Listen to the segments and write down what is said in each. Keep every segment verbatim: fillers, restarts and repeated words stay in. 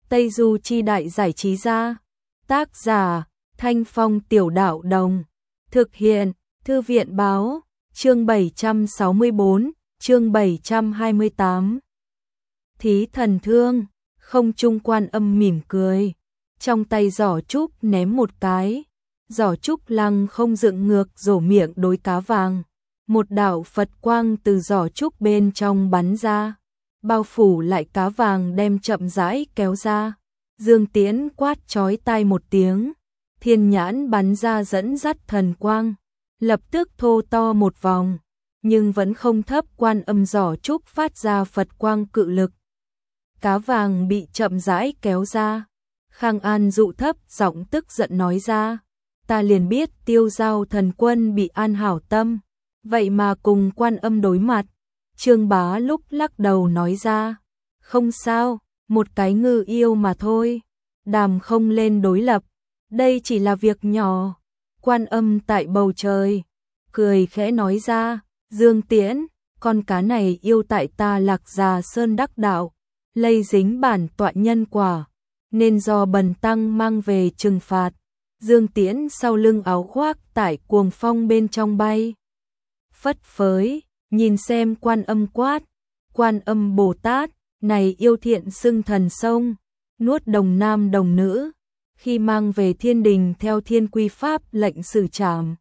Tây Du Chi Đại Giải Trí Gia. Tác giả Thanh Phong Tiểu Đạo Đồng. Thực hiện Thư viện Báo. Chương bảy trăm sáu mươi tư, chương bảy trăm hai mươi tám. Thí thần thương. Không trung Quan Âm mỉm cười, trong tay giỏ trúc ném một cái, giỏ trúc lăng không dựng ngược rổ miệng đối cá vàng. Một đạo Phật quang từ giỏ trúc bên trong bắn ra, bao phủ lại cá vàng đem chậm rãi kéo ra. Dương Tiễn quát chói tai một tiếng, thiên nhãn bắn ra dẫn dắt thần quang, lập tức thô to một vòng, nhưng vẫn không thấp Quan Âm giỏ trúc phát ra Phật quang cự lực. Cá vàng bị chậm rãi kéo ra. Khang An dụ thấp giọng tức giận nói ra, ta liền biết Tiêu Giao thần quân bị an hảo tâm, vậy mà cùng Quan Âm đối mặt. Trương Bá lúc lắc đầu nói ra, không sao, một cái ngư yêu mà thôi, đàm không lên đối lập, đây chỉ là việc nhỏ. Quan Âm tại bầu trời cười khẽ nói ra, Dương Tiễn, con cá này yêu tại ta Lạc Già Sơn đắc đạo, lây dính bản tọa nhân quả, nên do bần tăng mang về trừng phạt. Dương Tiễn sau lưng áo khoác tại cuồng phong bên trong bay phất phới, nhìn xem Quan Âm quát, Quan Âm Bồ Tát, này yêu thiện xưng thần sông, nuốt đồng nam đồng nữ, khi mang về thiên đình theo thiên quy pháp lệnh xử trảm.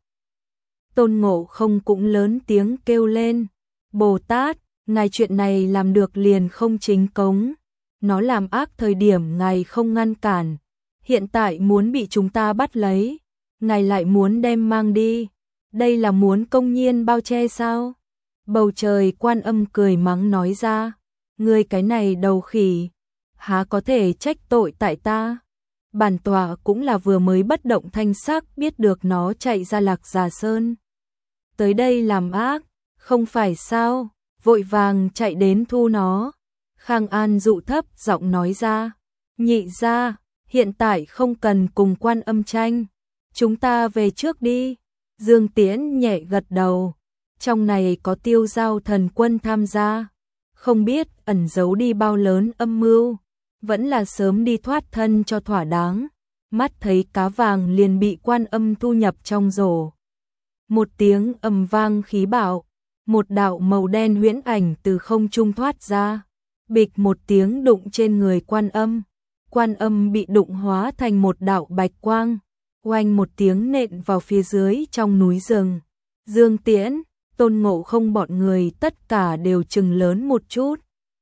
Tôn Ngộ Không cũng lớn tiếng kêu lên, Bồ Tát, ngài chuyện này làm được liền không chính cống, nó làm ác thời điểm ngài không ngăn cản, hiện tại muốn bị chúng ta bắt lấy, ngài lại muốn đem mang đi, đây là muốn công nhiên bao che sao? Bầu trời Quan Âm cười mắng nói ra, ngươi cái này đầu khỉ, há có thể trách tội tại ta? Bản tọa cũng là vừa mới bất động thanh sắc biết được nó chạy ra Lạc Già Sơn, tới đây làm ác, không phải sao? Vội vàng chạy đến thu nó. Khang An dụ thấp giọng nói ra, nhị gia, hiện tại không cần cùng Quan Âm tranh, chúng ta về trước đi. Dương Tiễn nhẹ gật đầu, trong này có Tiêu Giao thần quân tham gia, không biết ẩn giấu đi bao lớn âm mưu, vẫn là sớm đi thoát thân cho thỏa đáng. Mắt thấy cá vàng liền bị Quan Âm thu nhập trong rổ. Một tiếng ầm vang khí bạo, một đạo màu đen huyễn ảnh từ không trung thoát ra, bịch một tiếng đụng trên người Quan Âm. Quan Âm bị đụng hóa thành một đạo bạch quang, oanh một tiếng nện vào phía dưới trong núi rừng. Dương Tiễn, Tôn Ngộ Không bọn người tất cả đều trừng lớn một chút.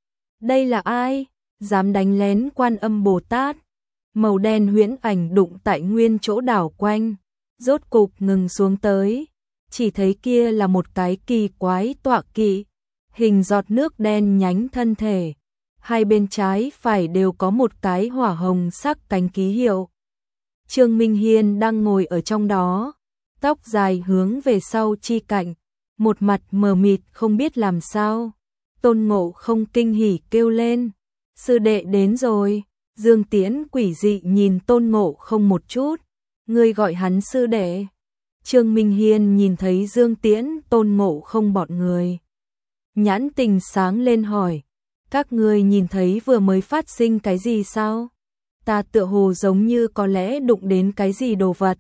Đây là ai? Dám đánh lén Quan Âm Bồ Tát? Màu đen huyễn ảnh đụng tại nguyên chỗ đảo quanh, rốt cục ngừng xuống tới. Chỉ thấy kia là một cái kỳ quái tọa kỵ, hình giọt nước đen nhánh thân thể, hai bên trái phải đều có một cái hỏa hồng sắc cánh ký hiệu. Trương Minh Hiên đang ngồi ở trong đó, tóc dài hướng về sau chi cạnh, một mặt mờ mịt không biết làm sao. Tôn Ngộ Không kinh hỉ kêu lên, sư đệ đến rồi. Dương Tiễn quỷ dị nhìn Tôn Ngộ Không một chút, ngươi gọi hắn sư đệ? Trương Minh Hiên nhìn thấy Dương Tiễn, Tôn Ngộ Không bọn người, nhãn tình sáng lên hỏi, các ngươi nhìn thấy vừa mới phát sinh cái gì sao? Ta tựa hồ giống như có lẽ đụng đến cái gì đồ vật.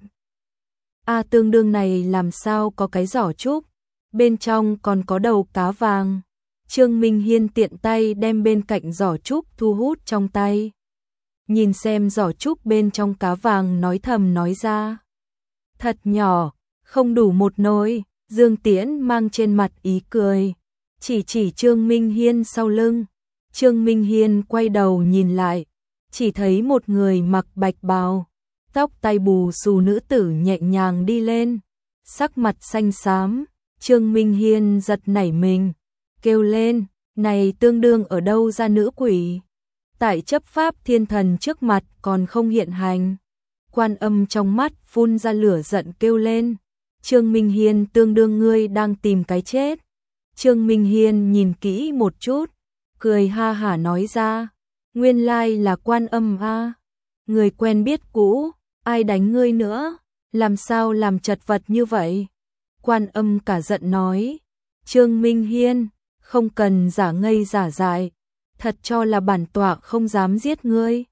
A à, tương đương này làm sao có cái giỏ trúc, bên trong còn có đầu cá vàng. Trương Minh Hiên tiện tay đem bên cạnh giỏ trúc thu hút trong tay, nhìn xem giỏ trúc bên trong cá vàng nói thầm nói ra, thật nhỏ, không đủ một nồi. Dương Tiễn mang trên mặt ý cười, chỉ chỉ Trương Minh Hiên sau lưng. Trương Minh Hiên quay đầu nhìn lại, chỉ thấy một người mặc bạch bào, tóc tai bù xù nữ tử nhẹ nhàng đi lên, sắc mặt xanh xám. Trương Minh Hiên giật nảy mình, kêu lên, này tương đương ở đâu ra nữ quỷ? Tại chấp pháp thiên thần trước mặt còn không hiện hành. Quan Âm trong mắt phun ra lửa giận kêu lên, Trương Minh Hiên tương đương ngươi đang tìm cái chết. Trương Minh Hiên nhìn kỹ một chút, cười ha hả nói ra, nguyên lai là Quan Âm a, người quen biết cũ, ai đánh ngươi nữa, làm sao làm chật vật như vậy? Quan Âm cả giận nói, Trương Minh Hiên, không cần giả ngây giả dại, thật cho là bản tọa không dám giết ngươi.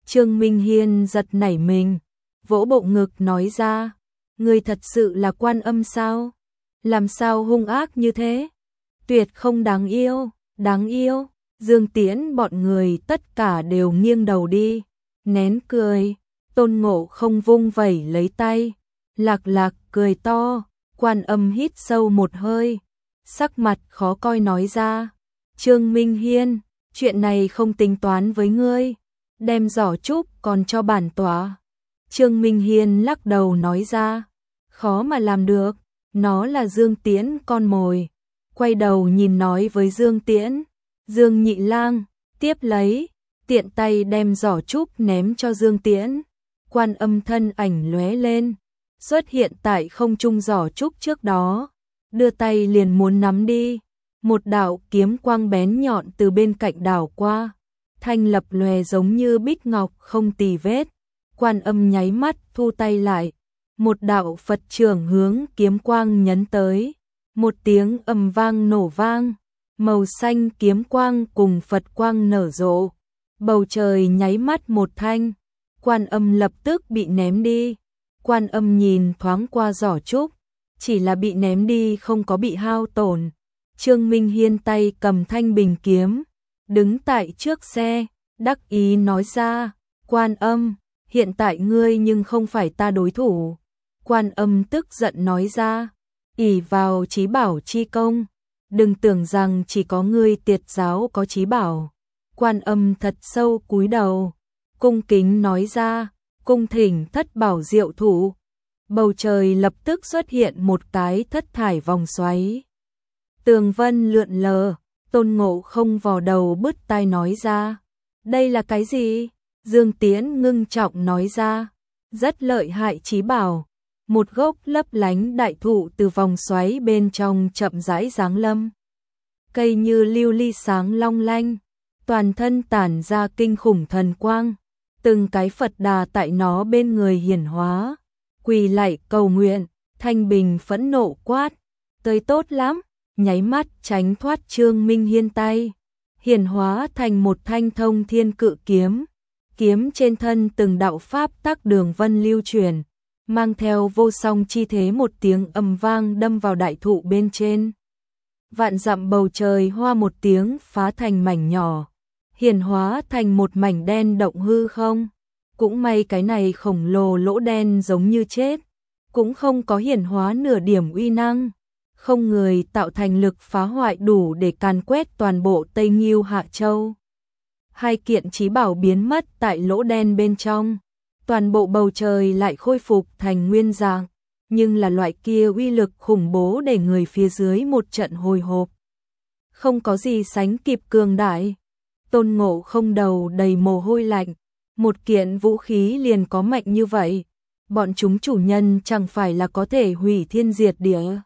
Trương Minh Hiên giật nảy mình, vỗ bộ ngực nói ra, ngươi thật sự là Quan Âm sao? Làm sao hung ác như thế? Tuyệt không đáng yêu, đáng yêu. Dương Tiễn bọn người tất cả đều nghiêng đầu đi, nén cười. Tôn Ngộ Không vung vẩy lấy tay, Lạc Lạc cười to. Quan Âm hít sâu một hơi, sắc mặt khó coi nói ra, Trương Minh Hiên, chuyện này không tính toán với ngươi, đem giỏ trúc còn cho bản tọa. Trương Minh Hiên lắc đầu nói ra, khó mà làm được, nó là Dương Tiễn con mồi. Quay đầu nhìn nói với Dương Tiễn, Dương Nhị Lang, tiếp lấy, tiện tay đem giỏ trúc ném cho Dương Tiễn. Quan Âm thân ảnh lóe lên, xuất hiện tại không trung giỏ trúc trước đó, đưa tay liền muốn nắm đi. Một đạo kiếm quang bén nhọn từ bên cạnh đảo qua, thanh lập lòe giống như bích ngọc không tì vết. Quan Âm nháy mắt thu tay lại, một đạo Phật trưởng hướng kiếm quang nhấn tới, một tiếng ầm vang nổ vang, màu xanh kiếm quang cùng Phật quang nở rộ, bầu trời nháy mắt một thanh, Quan Âm lập tức bị ném đi. Quan Âm nhìn thoáng qua giỏ trúc, chỉ là bị ném đi không có bị hao tổn. Trương Minh Hiên tay cầm thanh bình kiếm, đứng tại trước xe, đắc ý nói ra, Quan Âm, hiện tại ngươi nhưng không phải ta đối thủ. Quan Âm tức giận nói ra, ỷ vào trí bảo chi công, đừng tưởng rằng chỉ có ngươi Tiệt giáo có trí bảo. Quan Âm thật sâu cúi đầu, cung kính nói ra, cung thỉnh thất bảo diệu thủ. Bầu trời lập tức xuất hiện một cái thất thải vòng xoáy. Tường vân lượn lờ, Tôn Ngộ Không vò đầu bứt tai nói ra, đây là cái gì? Dương Tiễn ngưng trọng nói ra, rất lợi hại trí bảo. Một gốc lấp lánh đại thụ từ vòng xoáy bên trong chậm rãi giáng lâm. Cây như lưu ly sáng long lanh, toàn thân tản ra kinh khủng thần quang, từng cái Phật đà tại nó bên người hiển hóa, quỳ lạy cầu nguyện. Thanh Bình phẫn nộ quát, tới tốt lắm, nháy mắt tránh thoát Trương Minh Hiên tay, hiển hóa thành một thanh thông thiên cự kiếm. Kiếm trên thân từng đạo pháp tắc đường vân lưu truyền, mang theo vô song chi thế, một tiếng ầm vang đâm vào đại thụ bên trên. Vạn dặm bầu trời hoa một tiếng phá thành mảnh nhỏ, hiển hóa thành một mảnh đen động hư không. Cũng may cái này khổng lồ lỗ đen giống như chết, cũng không có hiển hóa nửa điểm uy năng, không người tạo thành lực phá hoại đủ để càn quét toàn bộ Tây Nghiêu Hạ Châu. Hai kiện chí bảo biến mất tại lỗ đen bên trong, toàn bộ bầu trời lại khôi phục thành nguyên dạng, nhưng là loại kia uy lực khủng bố để người phía dưới một trận hồi hộp. Không có gì sánh kịp cường đại. Tôn Ngộ Không đầu đầy mồ hôi lạnh, một kiện vũ khí liền có mạnh như vậy, bọn chúng chủ nhân chẳng phải là có thể hủy thiên diệt địa.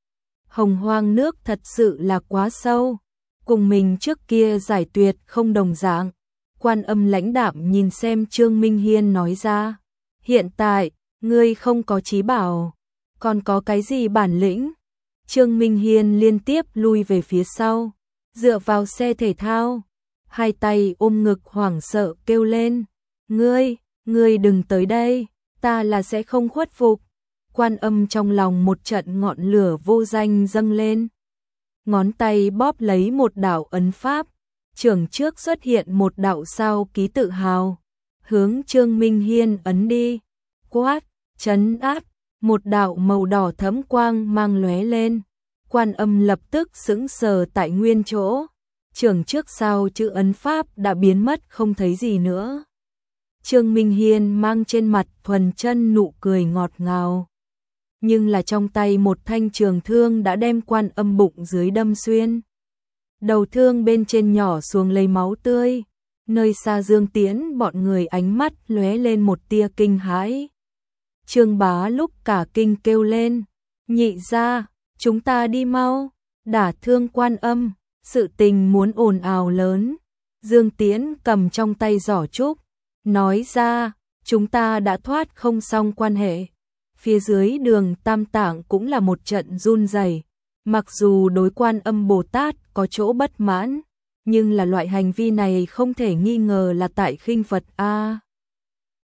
Hồng hoang nước thật sự là quá sâu, cùng mình trước kia giải tuyệt không đồng dạng. Quan Âm lãnh đạm nhìn xem Trương Minh Hiên nói ra, hiện tại, ngươi không có chí bảo, còn có cái gì bản lĩnh? Trương Minh Hiên liên tiếp lui về phía sau, dựa vào xe thể thao, hai tay ôm ngực hoảng sợ kêu lên, ngươi, ngươi đừng tới đây, ta là sẽ không khuất phục. Quan Âm trong lòng một trận ngọn lửa vô danh dâng lên, ngón tay bóp lấy một đạo ấn pháp, trưởng trước xuất hiện một đạo sao ký tự hào, hướng Trương Minh Hiên ấn đi, quát, trấn áp, một đạo màu đỏ thẫm quang mang lóe lên. Quan Âm lập tức sững sờ tại nguyên chỗ, trưởng trước sau chữ ấn pháp đã biến mất không thấy gì nữa. Trương Minh Hiên mang trên mặt thuần chân nụ cười ngọt ngào, nhưng là trong tay một thanh trường thương đã đem Quan Âm bụng dưới đâm xuyên. Đầu thương bên trên nhỏ xuống lấy máu tươi, nơi xa Dương Tiễn bọn người ánh mắt lóe lên một tia kinh hãi. Trương Bá lúc cả kinh kêu lên, nhị gia, chúng ta đi mau, đả thương Quan Âm, sự tình muốn ồn ào lớn. Dương Tiễn cầm trong tay giỏ trúc, nói ra, chúng ta đã thoát không xong quan hệ. Phía dưới Đường Tam Tạng cũng là một trận run rẩy. Mặc dù đối Quan Âm Bồ Tát có chỗ bất mãn, nhưng là loại hành vi này không thể nghi ngờ là tại khinh Phật a.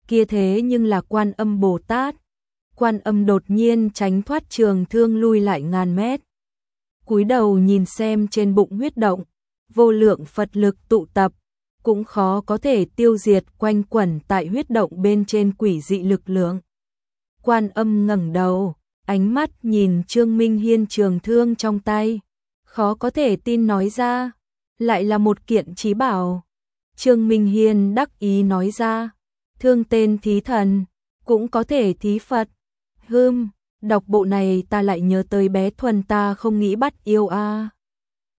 kia thế nhưng là Quan Âm Bồ Tát. Quan Âm đột nhiên tránh thoát trường thương lui lại ngàn mét. Cúi đầu nhìn xem trên bụng huyết động, vô lượng Phật lực tụ tập, cũng khó có thể tiêu diệt quanh quẩn tại huyết động bên trên quỷ dị lực lượng. Quan Âm ngẩng đầu, ánh mắt nhìn Trương Minh Hiên trường thương trong tay, khó có thể tin nói ra, lại là một kiện chí bảo. Trương Minh Hiên đắc ý nói ra, thương tên thí thần, cũng có thể thí Phật. Hưm, đọc bộ này ta lại nhớ tới bé Thuần ta không nghĩ bắt yêu a. À.